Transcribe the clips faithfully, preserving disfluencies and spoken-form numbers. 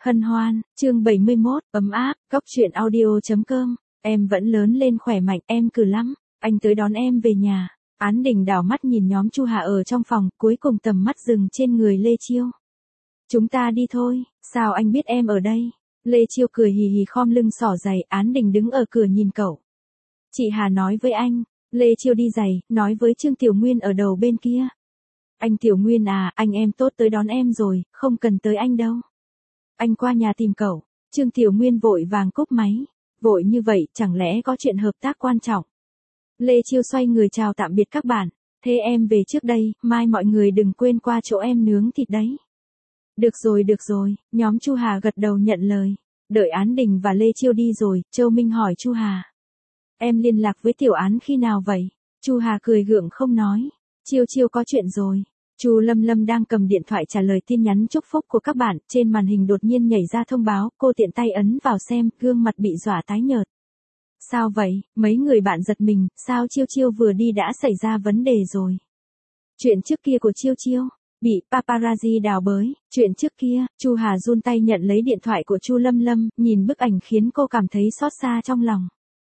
Hân hoan, chương bảy mươi mốt, ấm áp, góc truyện audio.com, em vẫn lớn lên khỏe mạnh, em cừ lắm, anh tới đón em về nhà. Án Đình đảo mắt nhìn nhóm Chu Hà ở trong phòng, cuối cùng tầm mắt dừng trên người Lê Chiêu. Chúng ta đi thôi, sao anh biết em ở đây? Lê Chiêu cười hì hì khom lưng xỏ giày, Án Đình đứng ở cửa nhìn cậu. Chị Hà nói với anh, Lê Chiêu đi giày, nói với Trương Tiểu Nguyên ở đầu bên kia. Anh Tiểu Nguyên à, anh em tốt tới đón em rồi, không cần tới anh đâu. Anh qua nhà tìm cậu. Trương Tiểu Nguyên vội vàng cúp máy. Vội như vậy, chẳng lẽ có chuyện hợp tác quan trọng? Lê Chiêu xoay người chào tạm biệt các bạn. Thế em về trước đây, mai mọi người đừng quên qua chỗ em nướng thịt đấy. Được rồi được rồi, nhóm Chu Hà gật đầu nhận lời. Đợi Án Đình và Lê Chiêu đi rồi, Châu Minh hỏi Chu Hà. Em liên lạc với Tiểu Án khi nào vậy? Chu Hà cười gượng không nói. Chiêu Chiêu có chuyện rồi. Chu Lâm Lâm đang cầm điện thoại trả lời tin nhắn chúc phúc của các bạn, trên màn hình đột nhiên nhảy ra thông báo, cô tiện tay ấn vào xem, gương mặt bị dọa tái nhợt. Sao vậy, mấy người bạn giật mình, sao Chiêu Chiêu vừa đi đã xảy ra vấn đề rồi? Chuyện trước kia của Chiêu Chiêu, bị paparazzi đào bới, chuyện trước kia, Chu Hà run tay nhận lấy điện thoại của Chu Lâm Lâm, nhìn bức ảnh khiến cô cảm thấy xót xa trong lòng.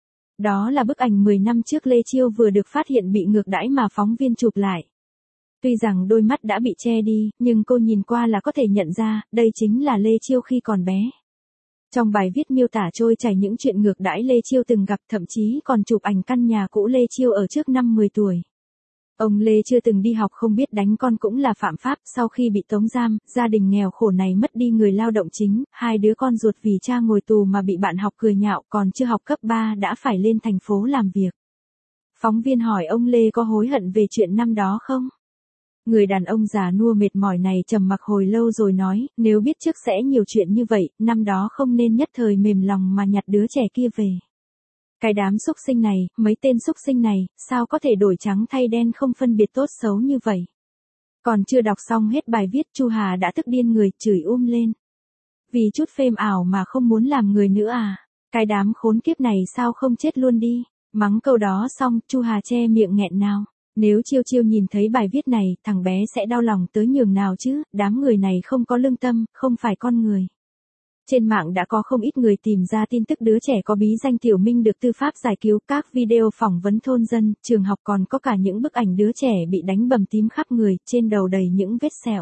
Đó là bức ảnh mười năm trước Lê Chiêu vừa được phát hiện bị ngược đãi mà phóng viên chụp lại. Tuy rằng đôi mắt đã bị che đi, nhưng cô nhìn qua là có thể nhận ra, đây chính là Lê Chiêu khi còn bé. Trong bài viết miêu tả trôi chảy những chuyện ngược đãi Lê Chiêu từng gặp, thậm chí còn chụp ảnh căn nhà cũ Lê Chiêu ở trước năm mười tuổi. Ông Lê chưa từng đi học không biết đánh con cũng là phạm pháp, sau khi bị tống giam, gia đình nghèo khổ này mất đi người lao động chính, hai đứa con ruột vì cha ngồi tù mà bị bạn học cười nhạo, còn chưa học cấp ba đã phải lên thành phố làm việc. Phóng viên hỏi ông Lê có hối hận về chuyện năm đó không? Người đàn ông già nua mệt mỏi này trầm mặc hồi lâu rồi nói, nếu biết trước sẽ nhiều chuyện như vậy, năm đó không nên nhất thời mềm lòng mà nhặt đứa trẻ kia về. Cái đám xúc sinh này, mấy tên xúc sinh này, sao có thể đổi trắng thay đen không phân biệt tốt xấu như vậy? Còn chưa đọc xong hết bài viết, Chu Hà đã tức điên người, chửi um lên. Vì chút phêm ảo mà không muốn làm người nữa à? Cái đám khốn kiếp này sao không chết luôn đi? Mắng câu đó xong, Chu Hà che miệng nghẹn nào. Nếu Chiêu Chiêu nhìn thấy bài viết này, thằng bé sẽ đau lòng tới nhường nào chứ, đám người này không có lương tâm, không phải con người. Trên mạng đã có không ít người tìm ra tin tức đứa trẻ có bí danh Tiểu Minh được tư pháp giải cứu, các video phỏng vấn thôn dân, trường học, còn có cả những bức ảnh đứa trẻ bị đánh bầm tím khắp người, trên đầu đầy những vết sẹo.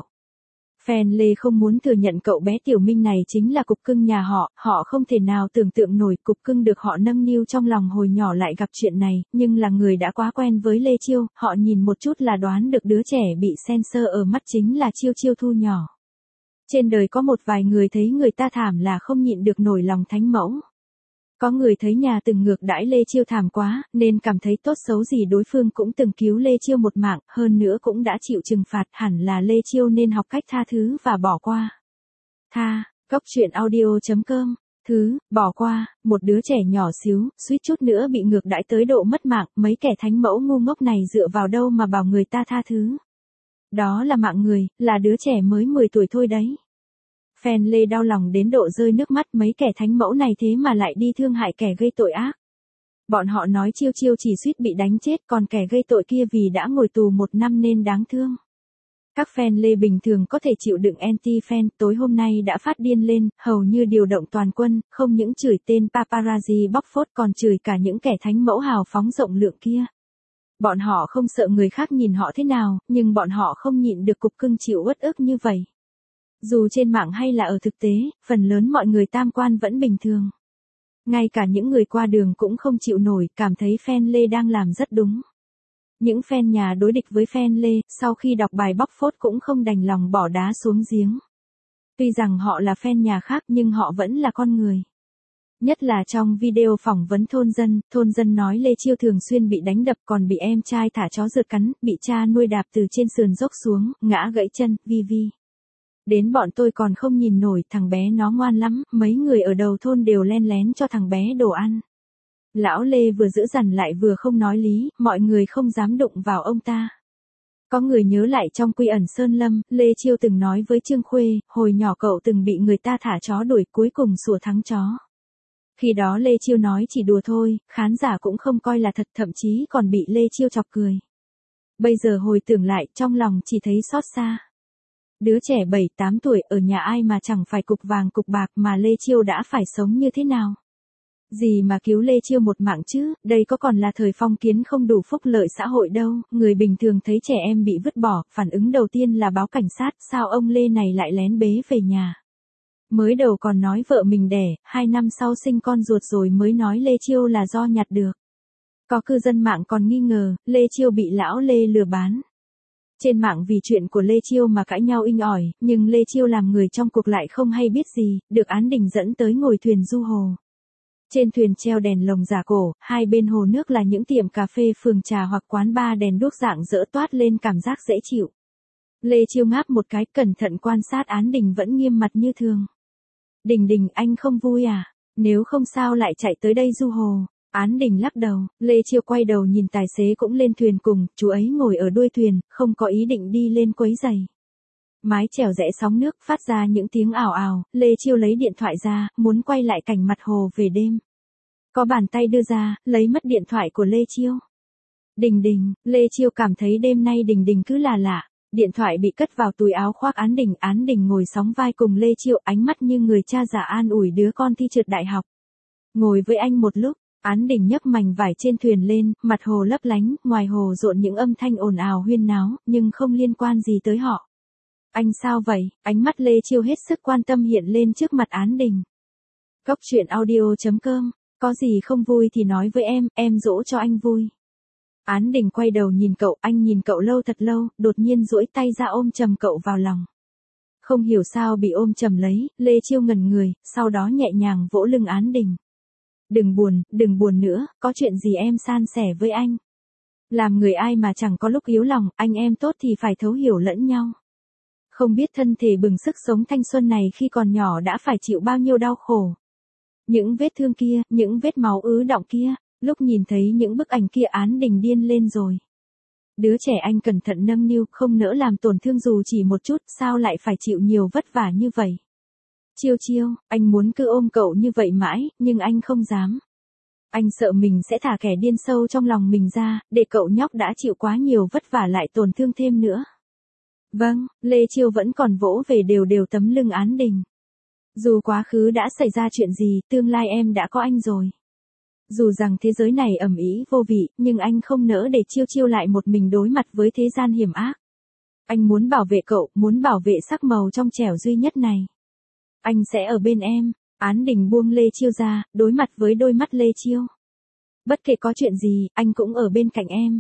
Fan Lê không muốn thừa nhận cậu bé Tiểu Minh này chính là cục cưng nhà họ, họ không thể nào tưởng tượng nổi cục cưng được họ nâng niu trong lòng hồi nhỏ lại gặp chuyện này, nhưng là người đã quá quen với Lê Chiêu, họ nhìn một chút là đoán được đứa trẻ bị censor ở mắt chính là Chiêu Chiêu thu nhỏ. Trên đời có một vài người thấy người ta thảm là không nhịn được nổi lòng thánh mẫu. Có người thấy nhà từng ngược đãi Lê Chiêu thảm quá, nên cảm thấy tốt xấu gì đối phương cũng từng cứu Lê Chiêu một mạng, hơn nữa cũng đã chịu trừng phạt, hẳn là Lê Chiêu nên học cách tha thứ và bỏ qua. Tha, góc truyện audio.com, thứ, bỏ qua, một đứa trẻ nhỏ xíu, suýt chút nữa bị ngược đãi tới độ mất mạng, mấy kẻ thánh mẫu ngu ngốc này dựa vào đâu mà bảo người ta tha thứ. Đó là mạng người, là đứa trẻ mới mười tuổi thôi đấy. Fan Lê đau lòng đến độ rơi nước mắt, mấy kẻ thánh mẫu này thế mà lại đi thương hại kẻ gây tội ác. Bọn họ nói Chiêu Chiêu chỉ suýt bị đánh chết, còn kẻ gây tội kia vì đã ngồi tù một năm nên đáng thương. Các fan Lê bình thường có thể chịu đựng anti-fan, tối hôm nay đã phát điên lên, hầu như điều động toàn quân, không những chửi tên paparazzi bóc phốt còn chửi cả những kẻ thánh mẫu hào phóng rộng lượng kia. Bọn họ không sợ người khác nhìn họ thế nào, nhưng bọn họ không nhịn được cục cưng chịu uất ức như vậy. Dù trên mạng hay là ở thực tế, phần lớn mọi người tam quan vẫn bình thường. Ngay cả những người qua đường cũng không chịu nổi, cảm thấy fan Lê đang làm rất đúng. Những fan nhà đối địch với fan Lê, sau khi đọc bài bóc phốt cũng không đành lòng bỏ đá xuống giếng. Tuy rằng họ là fan nhà khác nhưng họ vẫn là con người. Nhất là trong video phỏng vấn thôn dân, thôn dân nói Lê Chiêu thường xuyên bị đánh đập, còn bị em trai thả chó rượt cắn, bị cha nuôi đạp từ trên sườn dốc xuống, ngã gãy chân, vi vi. Đến bọn tôi còn không nhìn nổi, thằng bé nó ngoan lắm, mấy người ở đầu thôn đều len lén cho thằng bé đồ ăn. Lão Lê vừa giữ dằn lại vừa không nói lý, mọi người không dám đụng vào ông ta. Có người nhớ lại trong Quy ẩn Sơn Lâm, Lê Chiêu từng nói với Trương Khuê, hồi nhỏ cậu từng bị người ta thả chó đuổi, cuối cùng sủa thắng chó. Khi đó Lê Chiêu nói chỉ đùa thôi, khán giả cũng không coi là thật, thậm chí còn bị Lê Chiêu chọc cười. Bây giờ hồi tưởng lại, trong lòng chỉ thấy xót xa. Đứa trẻ bảy tám tuổi ở nhà ai mà chẳng phải cục vàng cục bạc mà Lê Chiêu đã phải sống như thế nào? Gì mà cứu Lê Chiêu một mạng chứ, đây có còn là thời phong kiến không đủ phúc lợi xã hội đâu, người bình thường thấy trẻ em bị vứt bỏ, phản ứng đầu tiên là báo cảnh sát, sao ông Lê này lại lén bế về nhà. Mới đầu còn nói vợ mình đẻ, hai năm sau sinh con ruột rồi mới nói Lê Chiêu là do nhặt được. Có cư dân mạng còn nghi ngờ, Lê Chiêu bị lão Lê lừa bán. Trên mạng vì chuyện của Lê Chiêu mà cãi nhau inh ỏi, nhưng Lê Chiêu làm người trong cuộc lại không hay biết gì, được Án Đình dẫn tới ngồi thuyền du hồ. Trên thuyền treo đèn lồng giả cổ, hai bên hồ nước là những tiệm cà phê phường trà hoặc quán bar đèn đuốc rạng rỡ toát lên cảm giác dễ chịu. Lê Chiêu ngáp một cái cẩn thận quan sát Án Đình vẫn nghiêm mặt như thường. Đình Đình, anh không vui à? Nếu không sao lại chạy tới đây du hồ? Án Đình lắc đầu, Lê Chiêu quay đầu nhìn tài xế cũng lên thuyền cùng, chú ấy ngồi ở đuôi thuyền, không có ý định đi lên quấy giày. Mái chèo rẽ sóng nước phát ra những tiếng ảo ảo, Lê Chiêu lấy điện thoại ra, muốn quay lại cảnh mặt hồ về đêm. Có bàn tay đưa ra, lấy mất điện thoại của Lê Chiêu. Đình Đình, Lê Chiêu cảm thấy đêm nay Đình Đình cứ là lạ. Điện thoại bị cất vào túi áo khoác Án Đình, Án Đình ngồi sóng vai cùng Lê Chiêu, ánh mắt như người cha già an ủi đứa con thi trượt đại học. Ngồi với anh một lúc, Án Đình nhấc mảnh vải trên thuyền lên, mặt hồ lấp lánh, ngoài hồ rộn những âm thanh ồn ào huyên náo, nhưng không liên quan gì tới họ. Anh sao vậy? Ánh mắt Lê Chiêu hết sức quan tâm hiện lên trước mặt Án Đình. Cốc truyện audio chấm com, có gì không vui thì nói với em, em dỗ cho anh vui. Án Đình quay đầu nhìn cậu, anh nhìn cậu lâu thật lâu, đột nhiên duỗi tay ra ôm chầm cậu vào lòng. Không hiểu sao bị ôm chầm lấy, Lê Chiêu ngẩn người, sau đó nhẹ nhàng vỗ lưng Án Đình. Đừng buồn, đừng buồn nữa, có chuyện gì em san sẻ với anh. Làm người ai mà chẳng có lúc yếu lòng, anh em tốt thì phải thấu hiểu lẫn nhau. Không biết thân thể bừng sức sống thanh xuân này khi còn nhỏ đã phải chịu bao nhiêu đau khổ. Những vết thương kia, những vết máu ứ đọng kia, lúc nhìn thấy những bức ảnh kia Án Đình điên lên rồi. Đứa trẻ anh cẩn thận nâng niu, không nỡ làm tổn thương dù chỉ một chút, sao lại phải chịu nhiều vất vả như vậy. Chiêu Chiêu, anh muốn cứ ôm cậu như vậy mãi, nhưng anh không dám. Anh sợ mình sẽ thả kẻ điên sâu trong lòng mình ra, để cậu nhóc đã chịu quá nhiều vất vả lại tổn thương thêm nữa. Vâng, Lê Chiêu vẫn còn vỗ về đều đều tấm lưng Án Đình. Dù quá khứ đã xảy ra chuyện gì, tương lai em đã có anh rồi. Dù rằng thế giới này ầm ĩ vô vị, nhưng anh không nỡ để Chiêu Chiêu lại một mình đối mặt với thế gian hiểm ác. Anh muốn bảo vệ cậu, muốn bảo vệ sắc màu trong trẻo duy nhất này. Anh sẽ ở bên em. Án Đình buông Lê Chiêu ra, đối mặt với đôi mắt Lê Chiêu. Bất kể có chuyện gì, anh cũng ở bên cạnh em.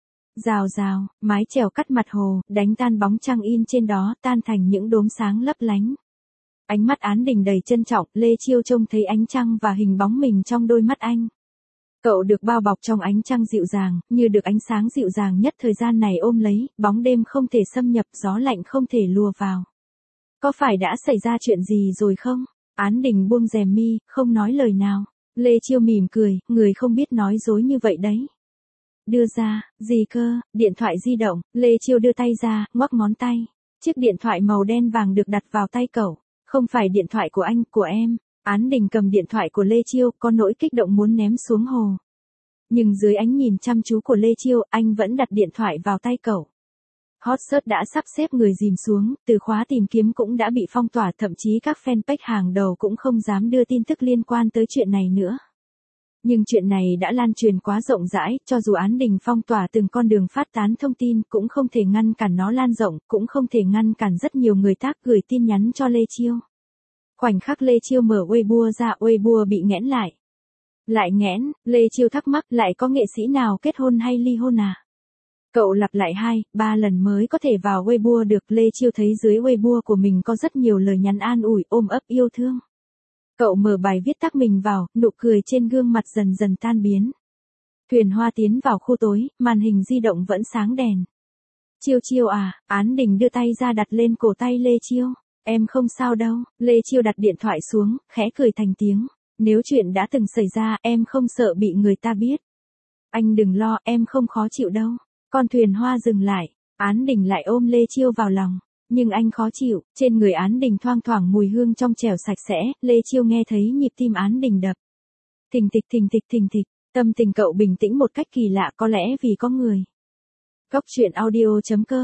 Rào rào, mái chèo cắt mặt hồ, đánh tan bóng trăng in trên đó, tan thành những đốm sáng lấp lánh. Ánh mắt Án Đình đầy trân trọng, Lê Chiêu trông thấy ánh trăng và hình bóng mình trong đôi mắt anh. Cậu được bao bọc trong ánh trăng dịu dàng, như được ánh sáng dịu dàng nhất thời gian này ôm lấy, bóng đêm không thể xâm nhập, gió lạnh không thể lùa vào. Có phải đã xảy ra chuyện gì rồi không? Án Đình buông rèm mi, không nói lời nào. Lê Chiêu mỉm cười, người không biết nói dối như vậy đấy. Đưa ra, gì cơ, điện thoại di động, Lê Chiêu đưa tay ra, ngoắc ngón tay. Chiếc điện thoại màu đen vàng được đặt vào tay cậu. Không phải điện thoại của anh, của em. Án Đình cầm điện thoại của Lê Chiêu, có nỗi kích động muốn ném xuống hồ. Nhưng dưới ánh nhìn chăm chú của Lê Chiêu, anh vẫn đặt điện thoại vào tay cậu. Hot search đã sắp xếp người dìm xuống, từ khóa tìm kiếm cũng đã bị phong tỏa, thậm chí các fanpage hàng đầu cũng không dám đưa tin tức liên quan tới chuyện này nữa. Nhưng chuyện này đã lan truyền quá rộng rãi, cho dù Án Đình phong tỏa từng con đường phát tán thông tin, cũng không thể ngăn cản nó lan rộng, cũng không thể ngăn cản rất nhiều người tác gửi tin nhắn cho Lê Chiêu. Khoảnh khắc Lê Chiêu mở Weibo ra, Weibo bị nghẽn lại. Lại nghẽn, Lê Chiêu thắc mắc, lại có nghệ sĩ nào kết hôn hay ly hôn à? Cậu lặp lại hai, ba lần mới có thể vào Weibo được. Lê Chiêu thấy dưới Weibo của mình có rất nhiều lời nhắn an ủi, ôm ấp yêu thương. Cậu mở bài viết tag mình vào, nụ cười trên gương mặt dần dần tan biến. Thuyền hoa tiến vào khu tối, màn hình di động vẫn sáng đèn. Chiêu Chiêu à, Án Đình đưa tay ra đặt lên cổ tay Lê Chiêu. Em không sao đâu. Lê Chiêu đặt điện thoại xuống, khẽ cười thành tiếng. Nếu chuyện đã từng xảy ra, em không sợ bị người ta biết. Anh đừng lo, em không khó chịu đâu. Con thuyền hoa dừng lại, Án Đình lại ôm Lê Chiêu vào lòng. Nhưng anh khó chịu, trên người Án Đình thoang thoảng mùi hương trong trẻo sạch sẽ, Lê Chiêu nghe thấy nhịp tim Án Đình đập. Thình thịch thình thịch thình thịch, tâm tình cậu bình tĩnh một cách kỳ lạ, có lẽ vì có người. Cốc truyện audio chấm com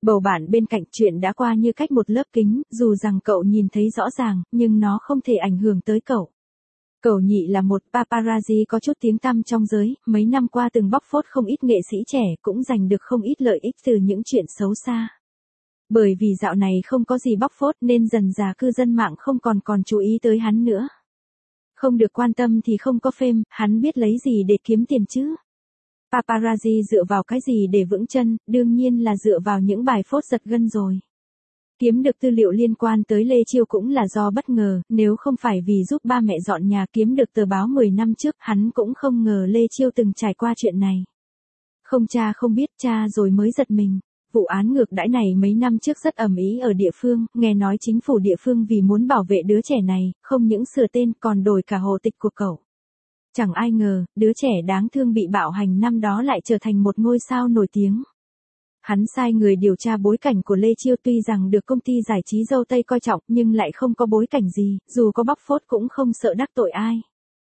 Bầu bạn bên cạnh chuyện đã qua như cách một lớp kính, dù rằng cậu nhìn thấy rõ ràng, nhưng nó không thể ảnh hưởng tới cậu. Cậu nhị là một paparazzi có chút tiếng tăm trong giới, mấy năm qua từng bóc phốt không ít nghệ sĩ trẻ, cũng giành được không ít lợi ích từ những chuyện xấu xa. Bởi vì dạo này không có gì bóc phốt nên dần dà cư dân mạng không còn còn chú ý tới hắn nữa. Không được quan tâm thì không có fame, hắn biết lấy gì để kiếm tiền chứ? Paparazzi dựa vào cái gì để vững chân, đương nhiên là dựa vào những bài phốt giật gân rồi. Kiếm được tư liệu liên quan tới Lê Chiêu cũng là do bất ngờ, nếu không phải vì giúp ba mẹ dọn nhà kiếm được tờ báo mười năm trước, hắn cũng không ngờ Lê Chiêu từng trải qua chuyện này. Không cha không biết, cha rồi mới giật mình. Vụ án ngược đãi này mấy năm trước rất ầm ĩ ở địa phương, nghe nói chính phủ địa phương vì muốn bảo vệ đứa trẻ này, không những sửa tên còn đổi cả hộ tịch của cậu. Chẳng ai ngờ, đứa trẻ đáng thương bị bạo hành năm đó lại trở thành một ngôi sao nổi tiếng. Hắn sai người điều tra bối cảnh của Lê Chiêu, tuy rằng được công ty giải trí dâu Tây coi trọng nhưng lại không có bối cảnh gì, dù có bóc phốt cũng không sợ đắc tội ai.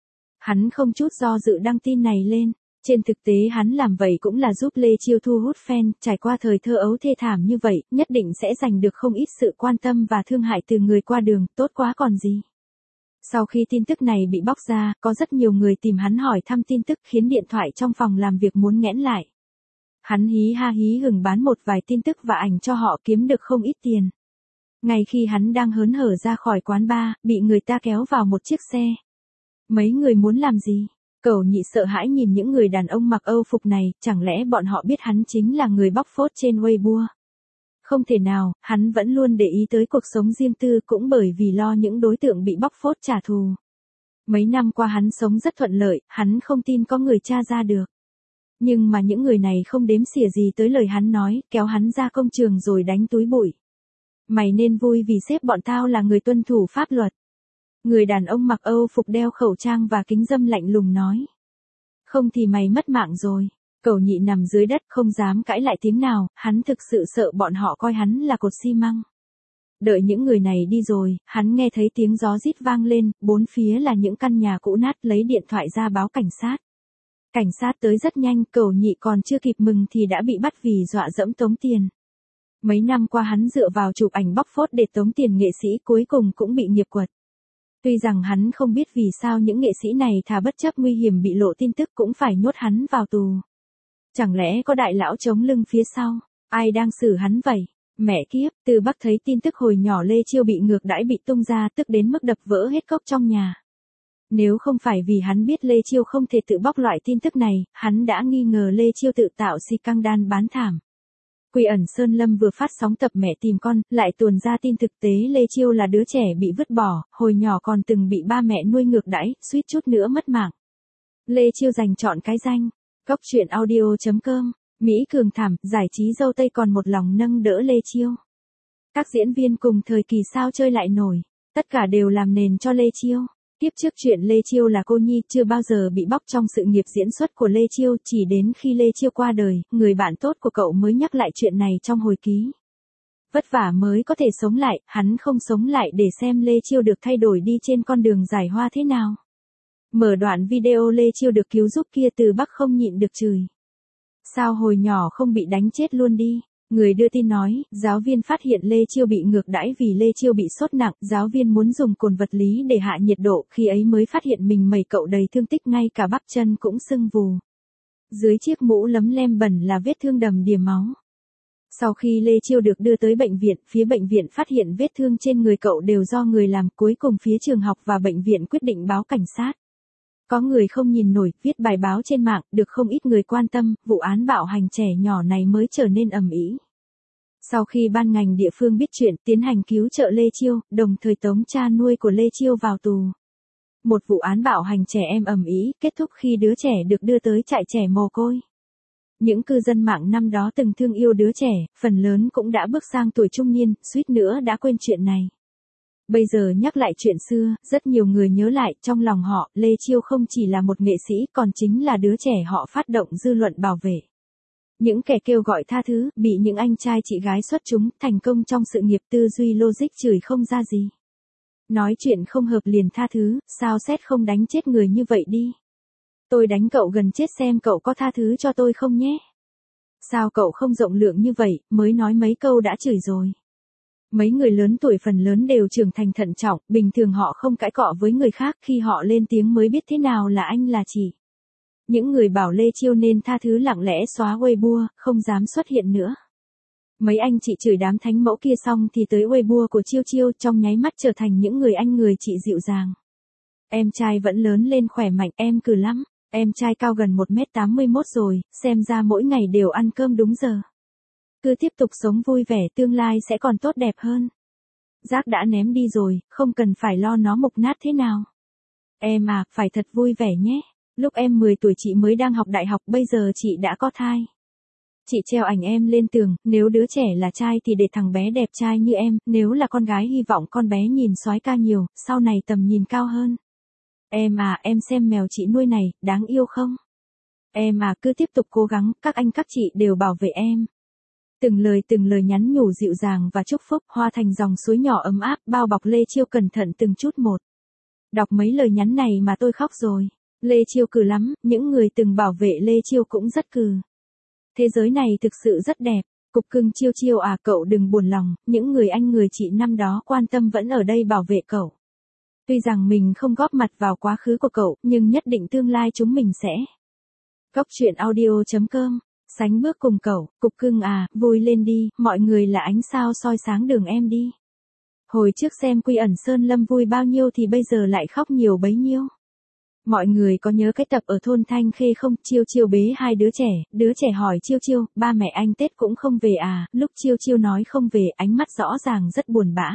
Hắn không chút do dự đăng tin này lên. Trên thực tế hắn làm vậy cũng là giúp Lê Chiêu thu hút fan, trải qua thời thơ ấu thê thảm như vậy, nhất định sẽ giành được không ít sự quan tâm và thương hại từ người qua đường, tốt quá còn gì. Sau khi tin tức này bị bóc ra, có rất nhiều người tìm hắn hỏi thăm tin tức khiến điện thoại trong phòng làm việc muốn nghẽn lại. Hắn hí ha hí hửng bán một vài tin tức và ảnh cho họ kiếm được không ít tiền. Ngay khi hắn đang hớn hở ra khỏi quán bar, bị người ta kéo vào một chiếc xe. Mấy người muốn làm gì? Cậu nhị sợ hãi nhìn những người đàn ông mặc Âu phục này, chẳng lẽ bọn họ biết hắn chính là người bóc phốt trên Weibo? Không thể nào, hắn vẫn luôn để ý tới cuộc sống riêng tư cũng bởi vì lo những đối tượng bị bóc phốt trả thù. Mấy năm qua hắn sống rất thuận lợi, hắn không tin có người tra ra được. Nhưng mà những người này không đếm xỉa gì tới lời hắn nói, kéo hắn ra công trường rồi đánh túi bụi. Mày nên vui vì sếp bọn tao là người tuân thủ pháp luật. Người đàn ông mặc Âu phục đeo khẩu trang và kính râm lạnh lùng nói. Không thì mày mất mạng rồi. Cậu nhị nằm dưới đất không dám cãi lại tiếng nào, hắn thực sự sợ bọn họ coi hắn là cột xi măng. Đợi những người này đi rồi, hắn nghe thấy tiếng gió rít vang lên, bốn phía là những căn nhà cũ nát, lấy điện thoại ra báo cảnh sát. Cảnh sát tới rất nhanh, cậu nhị còn chưa kịp mừng thì đã bị bắt vì dọa dẫm tống tiền. Mấy năm qua hắn dựa vào chụp ảnh bóc phốt để tống tiền nghệ sĩ, cuối cùng cũng bị nghiệp quật. Tuy rằng hắn không biết vì sao những nghệ sĩ này thà bất chấp nguy hiểm bị lộ tin tức cũng phải nhốt hắn vào tù. Chẳng lẽ có đại lão chống lưng phía sau, ai đang xử hắn vậy? Mẹ kiếp, từ Bắc thấy tin tức hồi nhỏ Lê Chiêu bị ngược đãi bị tung ra, tức đến mức đập vỡ hết cốc trong nhà. Nếu không phải vì hắn biết Lê Chiêu không thể tự bóc loại tin tức này, hắn đã nghi ngờ Lê Chiêu tự tạo scandal bán thảm. Quy ẩn Sơn Lâm vừa phát sóng tập Mẹ tìm con, lại tuồn ra tin thực tế Lê Chiêu là đứa trẻ bị vứt bỏ, hồi nhỏ còn từng bị ba mẹ nuôi ngược đãi, suýt chút nữa mất mạng. Lê Chiêu giành chọn cái danh. Cóc truyện audio chấm com, Mỹ Cường thảm, giải trí dâu Tây còn một lòng nâng đỡ Lê Chiêu. Các diễn viên cùng thời kỳ sao chơi lại nổi, tất cả đều làm nền cho Lê Chiêu. Tiếp trước chuyện Lê Chiêu là cô nhi chưa bao giờ bị bóc trong sự nghiệp diễn xuất của Lê Chiêu, chỉ đến khi Lê Chiêu qua đời, người bạn tốt của cậu mới nhắc lại chuyện này trong hồi ký. Vất vả mới có thể sống lại, hắn không sống lại để xem Lê Chiêu được thay đổi đi trên con đường giải hoa thế nào. Mở đoạn video Lê Chiêu được cứu giúp kia từ Bắc không nhịn được chửi. Sao hồi nhỏ không bị đánh chết luôn đi? Người đưa tin nói, giáo viên phát hiện Lê Chiêu bị ngược đãi vì Lê Chiêu bị sốt nặng, giáo viên muốn dùng cồn vật lý để hạ nhiệt độ, khi ấy mới phát hiện mình mẩy cậu đầy thương tích, ngay cả bắp chân cũng sưng vù. Dưới chiếc mũ lấm lem bẩn là vết thương đầm đìa máu. Sau khi Lê Chiêu được đưa tới bệnh viện, phía bệnh viện phát hiện vết thương trên người cậu đều do người làm, cuối cùng phía trường học và bệnh viện quyết định báo cảnh sát. Có người không nhìn nổi, viết bài báo trên mạng, được không ít người quan tâm, vụ án bạo hành trẻ nhỏ này mới trở nên ầm ĩ. Sau khi ban ngành địa phương biết chuyện, tiến hành cứu trợ Lê Chiêu, đồng thời tống cha nuôi của Lê Chiêu vào tù. Một vụ án bạo hành trẻ em ầm ĩ, kết thúc khi đứa trẻ được đưa tới trại trẻ mồ côi. Những cư dân mạng năm đó từng thương yêu đứa trẻ, phần lớn cũng đã bước sang tuổi trung niên, suýt nữa đã quên chuyện này. Bây giờ nhắc lại chuyện xưa, rất nhiều người nhớ lại, trong lòng họ, Lê Chiêu không chỉ là một nghệ sĩ, còn chính là đứa trẻ họ phát động dư luận bảo vệ. Những kẻ kêu gọi tha thứ, bị những anh trai chị gái xuất chúng, thành công trong sự nghiệp, tư duy logic chửi không ra gì. Nói chuyện không hợp liền tha thứ, sao xét không đánh chết người như vậy đi. Tôi đánh cậu gần chết xem cậu có tha thứ cho tôi không nhé. Sao cậu không rộng lượng như vậy, mới nói mấy câu đã chửi rồi. Mấy người lớn tuổi phần lớn đều trưởng thành thận trọng, bình thường họ không cãi cọ với người khác, khi họ lên tiếng mới biết thế nào là anh là chị. Những người bảo Lê Chiêu nên tha thứ lặng lẽ xóa Weibo, không dám xuất hiện nữa. Mấy anh chị chửi đám thánh mẫu kia xong thì tới Weibo của Chiêu Chiêu, trong nháy mắt trở thành những người anh người chị dịu dàng. Em trai vẫn lớn lên khỏe mạnh, em cừ lắm. Em trai cao gần một mét tám mươi mốt rồi, xem ra mỗi ngày đều ăn cơm đúng giờ. Cứ tiếp tục sống vui vẻ, tương lai sẽ còn tốt đẹp hơn. Rác đã ném đi rồi, không cần phải lo nó mục nát thế nào. Em à, phải thật vui vẻ nhé. Lúc em mười tuổi chị mới đang học đại học, bây giờ chị đã có thai. Chị treo ảnh em lên tường, nếu đứa trẻ là trai thì để thằng bé đẹp trai như em, nếu là con gái hy vọng con bé nhìn soái ca nhiều, sau này tầm nhìn cao hơn. Em à, em xem mèo chị nuôi này, đáng yêu không? Em à, cứ tiếp tục cố gắng, các anh các chị đều bảo vệ em. Từng lời từng lời nhắn nhủ dịu dàng và chúc phúc hóa thành dòng suối nhỏ ấm áp bao bọc Lê Chiêu cẩn thận từng chút một. Đọc mấy lời nhắn này mà tôi khóc rồi. Lê Chiêu cừ lắm, những người từng bảo vệ Lê Chiêu cũng rất cừ. Thế giới này thực sự rất đẹp. Cục cưng Chiêu Chiêu à, cậu đừng buồn lòng, những người anh người chị năm đó quan tâm vẫn ở đây bảo vệ cậu. Tuy rằng mình không góp mặt vào quá khứ của cậu, nhưng nhất định tương lai chúng mình sẽ. Góc chuyện audio chấm com, sánh bước cùng cậu, cục cưng à, vui lên đi, mọi người là ánh sao soi sáng đường em đi. Hồi trước xem Quy ẩn Sơn Lâm vui bao nhiêu thì bây giờ lại khóc nhiều bấy nhiêu. Mọi người có nhớ cái tập ở thôn Thanh Khê không? Chiêu Chiêu bế hai đứa trẻ, đứa trẻ hỏi Chiêu Chiêu, ba mẹ anh Tết cũng không về à? Lúc Chiêu Chiêu nói không về, ánh mắt rõ ràng rất buồn bã.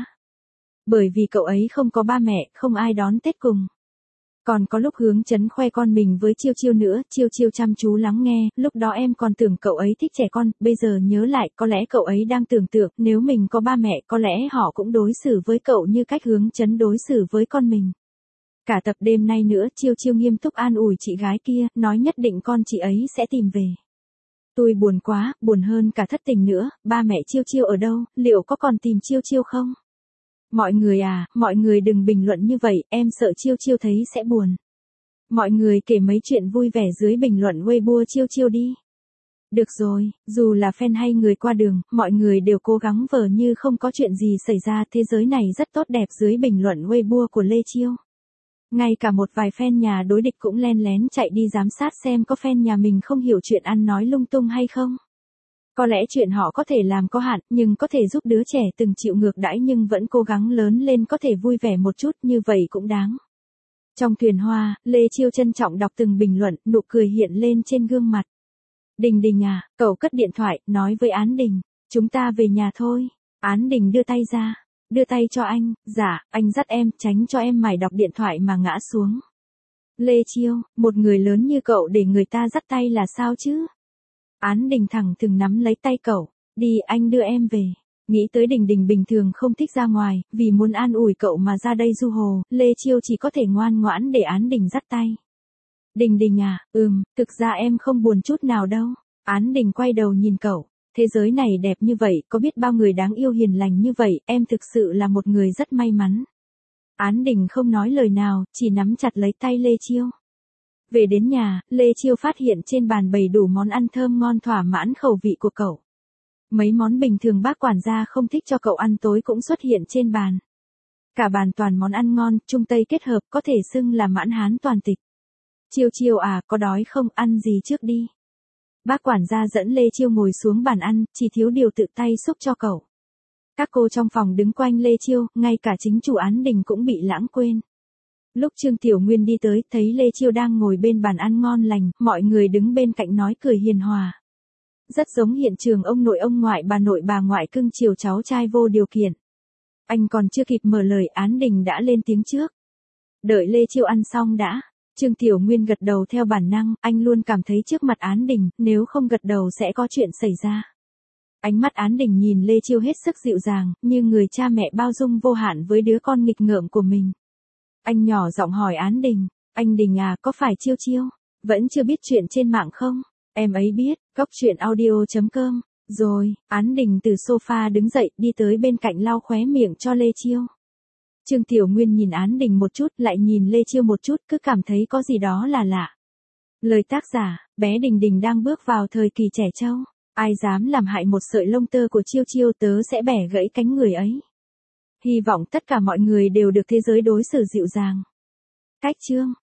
Bởi vì cậu ấy không có ba mẹ, không ai đón Tết cùng. Còn có lúc Hướng Chấn khoe con mình với Chiêu Chiêu nữa, Chiêu Chiêu chăm chú lắng nghe, lúc đó em còn tưởng cậu ấy thích trẻ con, bây giờ nhớ lại, có lẽ cậu ấy đang tưởng tượng, nếu mình có ba mẹ, có lẽ họ cũng đối xử với cậu như cách Hướng Chấn đối xử với con mình. Cả tập đêm nay nữa, Chiêu Chiêu nghiêm túc an ủi chị gái kia, nói nhất định con chị ấy sẽ tìm về. Tôi buồn quá, buồn hơn cả thất tình nữa, ba mẹ Chiêu Chiêu ở đâu, liệu có còn tìm Chiêu Chiêu không? Mọi người à, mọi người đừng bình luận như vậy, em sợ Chiêu Chiêu thấy sẽ buồn. Mọi người kể mấy chuyện vui vẻ dưới bình luận Weibo Chiêu Chiêu đi. Được rồi, dù là fan hay người qua đường, mọi người đều cố gắng vờ như không có chuyện gì xảy ra, thế giới này rất tốt đẹp dưới bình luận Weibo của Lê Chiêu. Ngay cả một vài fan nhà đối địch cũng len lén chạy đi giám sát xem có fan nhà mình không hiểu chuyện ăn nói lung tung hay không. Có lẽ chuyện họ có thể làm có hạn, nhưng có thể giúp đứa trẻ từng chịu ngược đãi nhưng vẫn cố gắng lớn lên có thể vui vẻ một chút, như vậy cũng đáng. Trong thuyền hoa, Lê Chiêu trân trọng đọc từng bình luận, nụ cười hiện lên trên gương mặt. Đình Đình à, cậu cất điện thoại, nói với Án Đình, chúng ta về nhà thôi. Án Đình đưa tay ra, đưa tay cho anh, dạ, anh dắt em, tránh cho em mải đọc điện thoại mà ngã xuống. Lê Chiêu, một người lớn như cậu để người ta dắt tay là sao chứ? Án Đình thẳng thừng nắm lấy tay cậu, đi anh đưa em về. Nghĩ tới Đình Đình bình thường không thích ra ngoài, vì muốn an ủi cậu mà ra đây du hồ, Lê Chiêu chỉ có thể ngoan ngoãn để Án Đình dắt tay. Đình Đình à, ừm, thực ra em không buồn chút nào đâu. Án Đình quay đầu nhìn cậu, thế giới này đẹp như vậy, có biết bao người đáng yêu hiền lành như vậy, em thực sự là một người rất may mắn. Án Đình không nói lời nào, chỉ nắm chặt lấy tay Lê Chiêu. Về đến nhà, Lê Chiêu phát hiện trên bàn bày đủ món ăn thơm ngon thỏa mãn khẩu vị của cậu. Mấy món bình thường bác quản gia không thích cho cậu ăn tối cũng xuất hiện trên bàn. Cả bàn toàn món ăn ngon, Trung Tây kết hợp, có thể xưng là mãn hán toàn tịch. Chiêu Chiêu à, có đói không, ăn gì trước đi. Bác quản gia dẫn Lê Chiêu ngồi xuống bàn ăn, chỉ thiếu điều tự tay xúc cho cậu. Các cô trong phòng đứng quanh Lê Chiêu, ngay cả chính chủ Án Đình cũng bị lãng quên. Lúc Trương Tiểu Nguyên đi tới, thấy Lê Chiêu đang ngồi bên bàn ăn ngon lành, mọi người đứng bên cạnh nói cười hiền hòa. Rất giống hiện trường ông nội ông ngoại bà nội bà ngoại cưng chiều cháu trai vô điều kiện. Anh còn chưa kịp mở lời, Án Đình đã lên tiếng trước. Đợi Lê Chiêu ăn xong đã. Trương Tiểu Nguyên gật đầu theo bản năng, anh luôn cảm thấy trước mặt Án Đình, nếu không gật đầu sẽ có chuyện xảy ra. Ánh mắt Án Đình nhìn Lê Chiêu hết sức dịu dàng, như người cha mẹ bao dung vô hạn với đứa con nghịch ngợm của mình. Anh nhỏ giọng hỏi Án Đình, anh Đình à, có phải Chiêu Chiêu vẫn chưa biết chuyện trên mạng không? Em ấy biết, góc chuyện audio chấm com. Rồi, Án Đình từ sofa đứng dậy, đi tới bên cạnh lau khóe miệng cho Lê Chiêu. Trương Tiểu Nguyên nhìn Án Đình một chút, lại nhìn Lê Chiêu một chút, cứ cảm thấy có gì đó là lạ. Lời tác giả, bé Đình Đình đang bước vào thời kỳ trẻ trâu. Ai dám làm hại một sợi lông tơ của Chiêu Chiêu tớ sẽ bẻ gãy cánh người ấy. Hy vọng tất cả mọi người đều được thế giới đối xử dịu dàng. Cách chương